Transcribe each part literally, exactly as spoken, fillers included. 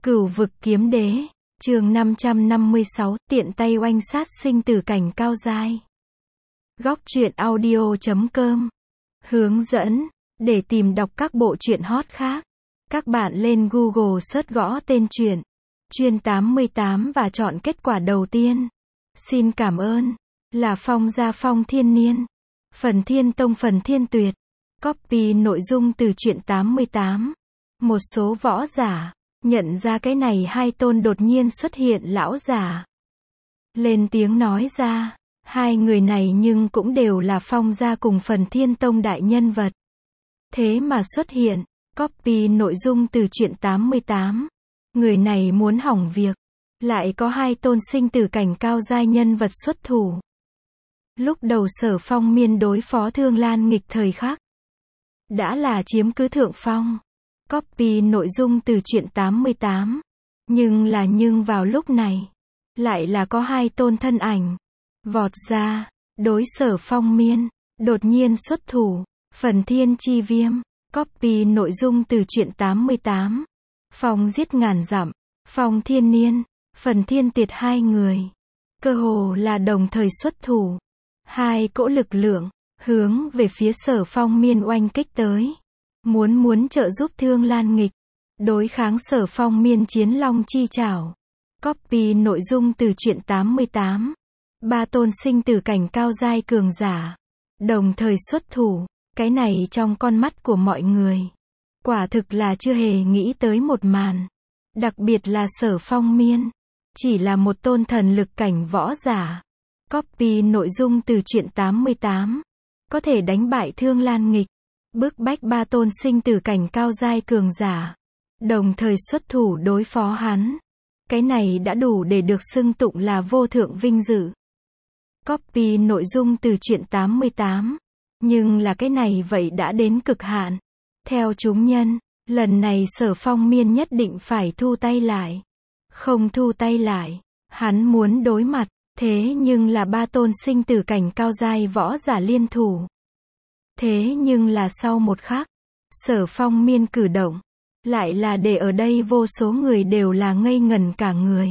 Cửu vực kiếm đế, chương năm trăm năm mươi sáu, tiện tay oanh sát sinh tử cảnh cao giai. Góc truyện audio chấm com. Hướng dẫn, để tìm đọc các bộ truyện hot khác, các bạn lên Google search gõ tên truyện, Chuyên tám mươi tám và chọn kết quả đầu tiên. Xin cảm ơn, là Phong Gia Phong Thiên Niên, Phần Thiên Tông Phần Thiên Tuyệt. Copy nội dung từ truyện tám mươi tám. Một số võ giả nhận ra cái này hai tôn đột nhiên xuất hiện lão giả. Lên tiếng nói ra, hai người này nhưng cũng đều là Phong Gia cùng Phần Thiên Tông đại nhân vật. Thế mà xuất hiện, copy nội dung từ truyện tám mươi tám. Người này muốn hỏng việc, lại có hai tôn sinh tử cảnh cao giai nhân vật xuất thủ. Lúc đầu Sở Phong Miên đối phó Thương Lan Nghịch thời khắc, đã là chiếm cứ thượng phong. Copy nội dung từ truyện tám mươi tám. Nhưng là nhưng vào lúc này, lại là có hai tôn thân ảnh vọt ra, đối Sở Phong Miên, đột nhiên xuất thủ. Phần Thiên Chi Viêm. Copy nội dung từ truyện tám mươi tám. Phong giết ngàn dặm, Phong Thiên Niên, Phần Thiên Tiệt hai người, cơ hồ là đồng thời xuất thủ. Hai cỗ lực lượng, hướng về phía Sở Phong Miên oanh kích tới. Muốn muốn trợ giúp Thương Lan Nghịch, đối kháng Sở Phong Miên chiến long chi trảo. Copy nội dung từ truyện tám mươi tám. Ba tôn sinh tử cảnh cao giai cường giả, đồng thời xuất thủ. Cái này trong con mắt của mọi người, quả thực là chưa hề nghĩ tới một màn. Đặc biệt là Sở Phong Miên, chỉ là một tôn thần lực cảnh võ giả. Copy nội dung từ truyện tám mươi tám. Có thể đánh bại Thương Lan Nghịch, bức bách ba tôn sinh tử cảnh cao giai cường giả, đồng thời xuất thủ đối phó hắn. Cái này đã đủ để được xưng tụng là vô thượng vinh dự. Copy nội dung từ truyện tám mươi tám. Nhưng là cái này vậy đã đến cực hạn. Theo chúng nhân, lần này Sở Phong Miên nhất định phải thu tay lại. Không thu tay lại, hắn muốn đối mặt, thế nhưng là ba tôn sinh tử cảnh cao giai võ giả liên thủ. Thế nhưng là sau một khắc, Sở Phong Miên cử động, lại là để ở đây vô số người đều là ngây ngẩn cả người.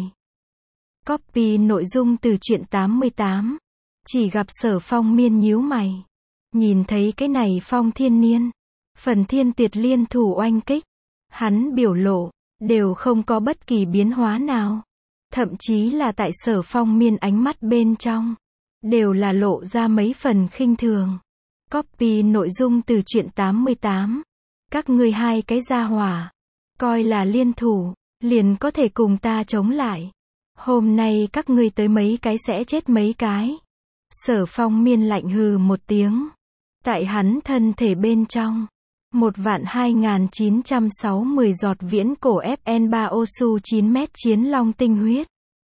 Copy nội dung từ truyện tám mươi tám. Chỉ gặp Sở Phong Miên nhíu mày, nhìn thấy cái này Phong Thiên Niên, Phần Thiên Tiệt liên thủ oanh kích, hắn biểu lộ đều không có bất kỳ biến hóa nào. Thậm chí là tại Sở Phong Miên ánh mắt bên trong, đều là lộ ra mấy phần khinh thường. Copy nội dung từ truyện tám mươi tám. Các ngươi hai cái gia hỏa, coi là liên thủ, liền có thể cùng ta chống lại. Hôm nay các ngươi tới mấy cái sẽ chết mấy cái. Sở Phong Miên lạnh hừ một tiếng. Tại hắn thân thể bên trong, một vạn hai nghìn chín trăm sáu mươi giọt viễn cổ ép en ba Osu chín mét chiến long tinh huyết,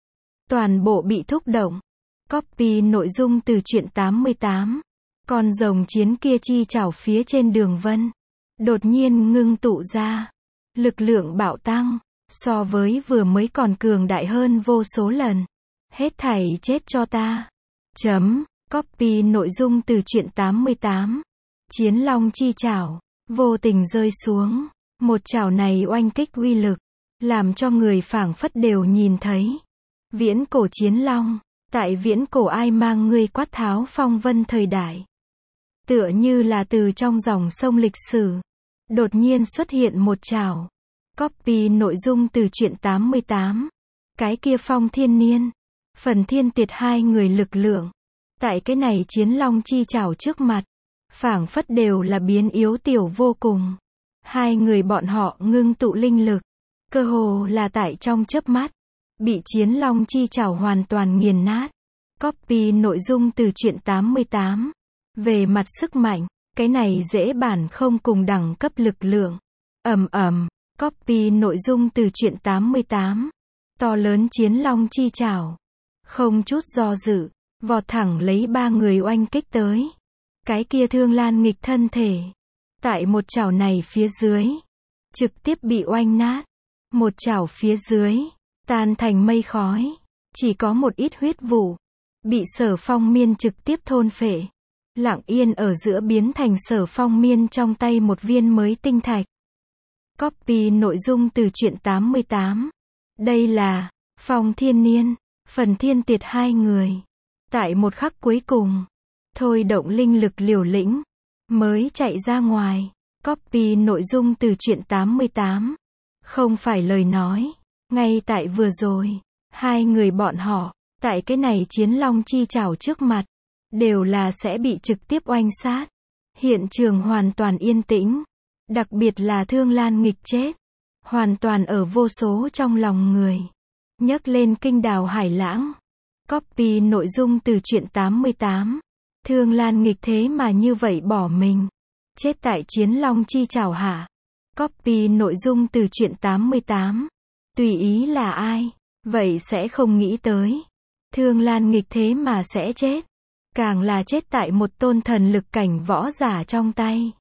toàn bộ bị thúc động. Copy nội dung từ truyện tám mươi tám. Con rồng chiến kia chi chảo phía trên đường vân, đột nhiên ngưng tụ ra. Lực lượng bạo tăng, so với vừa mới còn cường đại hơn vô số lần. Hết thảy chết cho ta. Chấm. Copy nội dung từ truyện tám mươi tám. Chiến long chi chảo, vô tình rơi xuống. Một chảo này oanh kích uy lực, làm cho người phảng phất đều nhìn thấy. Viễn cổ chiến long, tại viễn cổ ai mang ngươi quát tháo phong vân thời đại. Tựa như là từ trong dòng sông lịch sử, đột nhiên xuất hiện một chảo. Copy nội dung từ truyện tám mươi tám. Cái kia Phong Thiên Niên, Phần Thiên Tiệt hai người lực lượng, tại cái này chiến long chi chảo trước mặt, phảng phất đều là biến yếu tiểu vô cùng. Hai người bọn họ ngưng tụ linh lực, cơ hồ là tại trong chớp mắt, bị chiến long chi chảo hoàn toàn nghiền nát. Copy nội dung từ truyện tám mươi tám. Về mặt sức mạnh, cái này dễ bản không cùng đẳng cấp lực lượng. Ầm ầm. Copy nội dung từ truyện tám mươi tám. To lớn chiến long chi chảo, không chút do dự, vọt thẳng lấy ba người oanh kích tới. Cái kia Thương Lan Nghịch thân thể, tại một chảo này phía dưới, trực tiếp bị oanh nát. Một chảo phía dưới, tan thành mây khói. Chỉ có một ít huyết vụ, bị Sở Phong Miên trực tiếp thôn phệ. Lặng yên ở giữa biến thành Sở Phong Miên trong tay một viên mới tinh thạch. Copy nội dung từ truyện tám mươi tám. Đây là Phong Thiên Niên, phần thiên tiệt hai người. Tại một khắc cuối cùng, thôi động linh lực liều lĩnh, mới chạy ra ngoài. Copy nội dung từ truyện tám mươi tám. Không phải lời nói. Ngay tại vừa rồi, hai người bọn họ, tại cái này chiến long chi chảo trước mặt, đều là sẽ bị trực tiếp oanh sát. Hiện trường hoàn toàn yên tĩnh. Đặc biệt là Thương Lan Nghịch chết. Hoàn toàn ở vô số trong lòng người. Nhấc lên kinh đào hải lãng. Copy nội dung từ truyện tám mươi tám. Thương Lan Nghịch thế mà như vậy bỏ mình. Chết tại chiến long chi chảo hả? Copy nội dung từ truyện tám mươi tám. Tùy ý là ai, vậy sẽ không nghĩ tới. Thương Lan Nghịch thế mà sẽ chết. Càng là chết tại một tôn thần lực cảnh võ giả trong tay.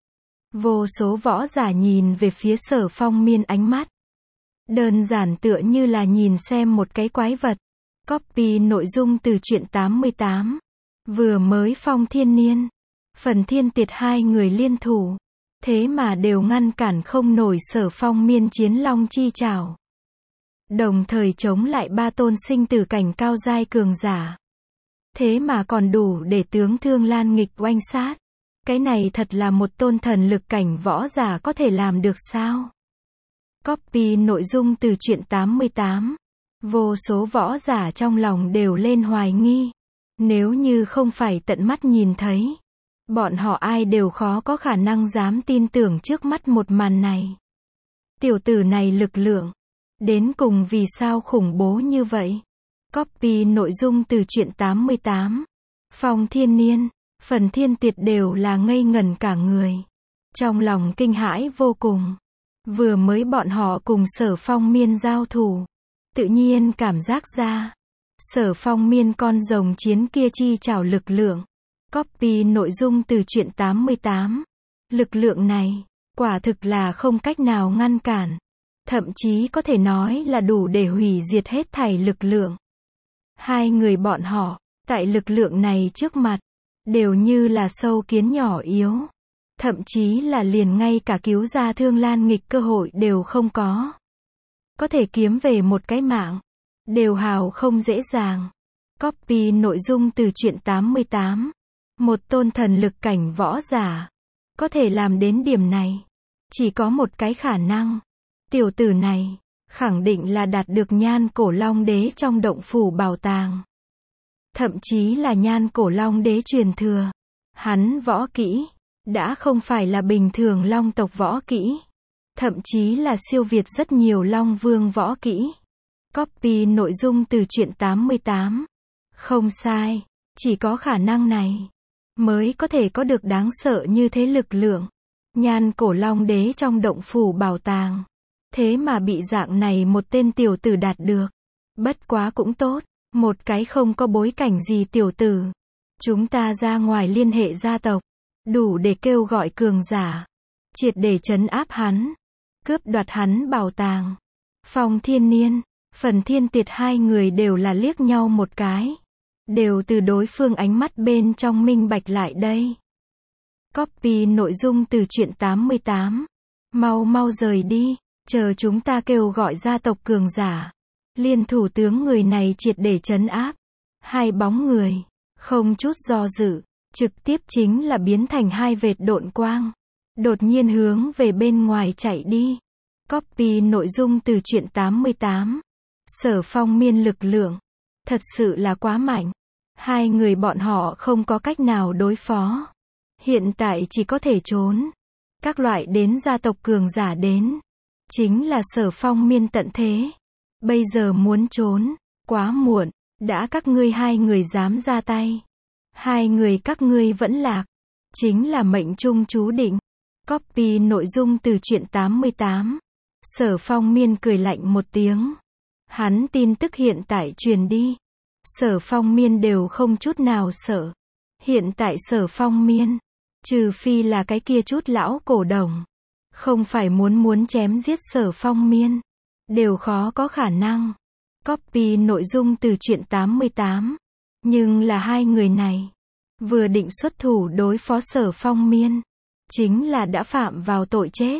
Vô số võ giả nhìn về phía Sở Phong Miên ánh mắt. Đơn giản tựa như là nhìn xem một cái quái vật. Copy nội dung từ truyện tám mươi tám. Vừa mới Phong Thiên Niên, phần thiên tiệt hai người liên thủ. Thế mà đều ngăn cản không nổi Sở Phong Miên chiến long chi chảo. Đồng thời chống lại ba tôn sinh tử cảnh cao giai cường giả. Thế mà còn đủ để tướng Thương Lan Nghịch oanh sát. Cái này thật là một tôn thần lực cảnh võ giả có thể làm được sao? Copy nội dung từ truyện tám mươi tám. Vô số võ giả trong lòng đều lên hoài nghi. Nếu như không phải tận mắt nhìn thấy, bọn họ ai đều khó có khả năng dám tin tưởng trước mắt một màn này. Tiểu tử này lực lượng, đến cùng vì sao khủng bố như vậy? Copy nội dung từ truyện tám mươi tám. Phong Thiên Niên, phần thiên tiệt đều là ngây ngẩn cả người. Trong lòng kinh hãi vô cùng. Vừa mới bọn họ cùng Sở Phong Miên giao thủ. Tự nhiên cảm giác ra. Sở Phong Miên con rồng chiến kia chi chảo lực lượng. Copy nội dung từ truyện tám mươi tám. Lực lượng này, quả thực là không cách nào ngăn cản. Thậm chí có thể nói là đủ để hủy diệt hết thảy lực lượng. Hai người bọn họ, tại lực lượng này trước mặt, đều như là sâu kiến nhỏ yếu. Thậm chí là liền ngay cả cứu ra Thương Lan Nghịch cơ hội đều không có. Có thể kiếm về một cái mạng, đều hào không dễ dàng. Copy nội dung từ truyện tám mươi tám. Một tôn thần lực cảnh võ giả, có thể làm đến điểm này. Chỉ có một cái khả năng. Tiểu tử này, khẳng định là đạt được Nhan Cổ Long Đế trong động phủ bảo tàng. Thậm chí là Nhan Cổ Long Đế truyền thừa. Hắn võ kỹ, đã không phải là bình thường long tộc võ kỹ. Thậm chí là siêu việt rất nhiều long vương võ kỹ. Copy nội dung từ truyện tám mươi tám. Không sai, chỉ có khả năng này mới có thể có được đáng sợ như thế lực lượng. Nhan Cổ Long Đế trong động phủ bảo tàng. Thế mà bị dạng này một tên tiểu tử đạt được. Bất quá cũng tốt, một cái không có bối cảnh gì tiểu tử. Chúng ta ra ngoài liên hệ gia tộc, đủ để kêu gọi cường giả, triệt để trấn áp hắn, cướp đoạt hắn bảo tàng. Phong Thiên Niên, phần thiên tiệt hai người đều là liếc nhau một cái. Đều từ đối phương ánh mắt bên trong minh bạch lại đây. Copy nội dung từ truyện tám mươi tám. Mau mau rời đi, chờ chúng ta kêu gọi gia tộc cường giả. Liên thủ tướng người này triệt để trấn áp. Hai bóng người, không chút do dự, trực tiếp chính là biến thành hai vệt độn quang. Đột nhiên hướng về bên ngoài chạy đi. Copy nội dung từ truyện tám mươi tám. Sở Phong Miên lực lượng, thật sự là quá mạnh. Hai người bọn họ không có cách nào đối phó. Hiện tại chỉ có thể trốn. Các loại đến gia tộc cường giả đến. Chính là Sở Phong Miên tận thế. Bây giờ muốn trốn, quá muộn. Đã các ngươi hai người dám ra tay. Hai người các ngươi vẫn lạc. Chính là mệnh trung chú định. Copy nội dung từ truyện tám mươi tám. Sở Phong Miên cười lạnh một tiếng. Hắn tin tức hiện tại truyền đi. Sở Phong Miên đều không chút nào sợ. Hiện tại Sở Phong Miên, trừ phi là cái kia chút lão cổ đồng, không phải muốn muốn chém giết Sở Phong Miên, đều khó có khả năng. Copy nội dung từ truyện tám mươi tám. Nhưng là hai người này, vừa định xuất thủ đối phó Sở Phong Miên, chính là đã phạm vào tội chết.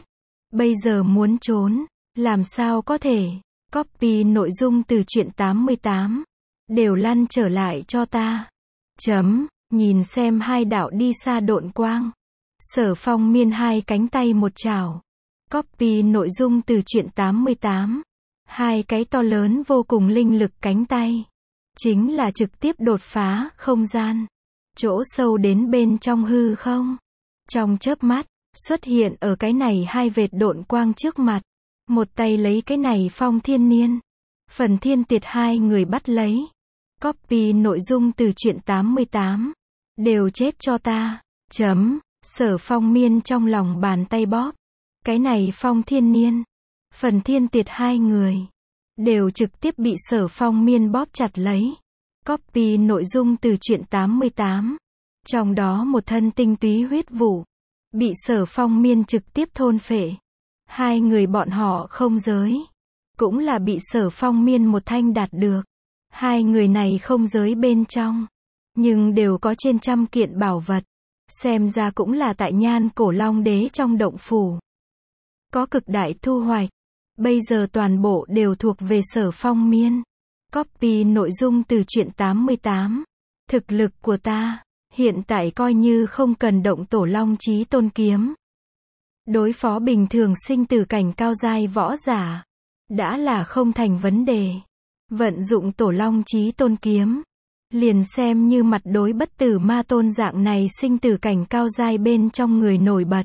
Bây giờ muốn trốn, làm sao có thể? Copy nội dung từ truyện tám mươi tám. Đều lăn trở lại cho ta. Chấm, nhìn xem hai đạo đi xa độn quang. Sở Phong Miên hai cánh tay một chảo. Copy nội dung từ truyện tám mươi tám. Hai cái to lớn vô cùng linh lực cánh tay. Chính là trực tiếp đột phá không gian. Chỗ sâu đến bên trong hư không. Trong chớp mắt, xuất hiện ở cái này hai vệt độn quang trước mặt. Một tay lấy cái này Phong Thiên Niên. Phần Thiên Tiệt hai người bắt lấy. Copy nội dung từ truyện tám mươi tám. Đều chết cho ta. Chấm, Sở Phong Miên trong lòng bàn tay bóp. Cái này Phong Thiên Niên. Phần Thiên Tiệt hai người. Đều trực tiếp bị Sở Phong Miên bóp chặt lấy. Copy nội dung từ truyện tám mươi tám. Trong đó một thân tinh túy huyết vụ. Bị Sở Phong Miên trực tiếp thôn phệ. Hai người bọn họ không giới. Cũng là bị Sở Phong Miên một thanh đạt được. Hai người này không giới bên trong. Nhưng đều có trên trăm kiện bảo vật. Xem ra cũng là tại Nhan Cổ Long Đế trong động phủ. Có cực đại thu hoạch. Bây giờ toàn bộ đều thuộc về Sở Phong Miên. Copy nội dung từ truyện tám mươi tám. Thực lực của ta, hiện tại coi như không cần động Tổ Long Chí Tôn kiếm. Đối phó bình thường sinh tử cảnh cao giai võ giả. Đã là không thành vấn đề. Vận dụng Tổ Long Chí Tôn kiếm. Liền xem như mặt đối bất tử ma tôn dạng này sinh tử cảnh cao giai bên trong người nổi bật.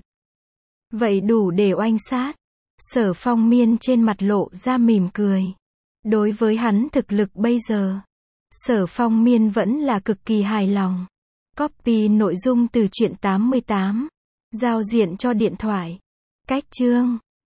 Vậy đủ để oanh sát. Sở Phong Miên trên mặt lộ ra mỉm cười. Đối với hắn thực lực bây giờ, Sở Phong Miên vẫn là cực kỳ hài lòng. Copy nội dung từ truyện tám mươi tám. Giao diện cho điện thoại. Cách chương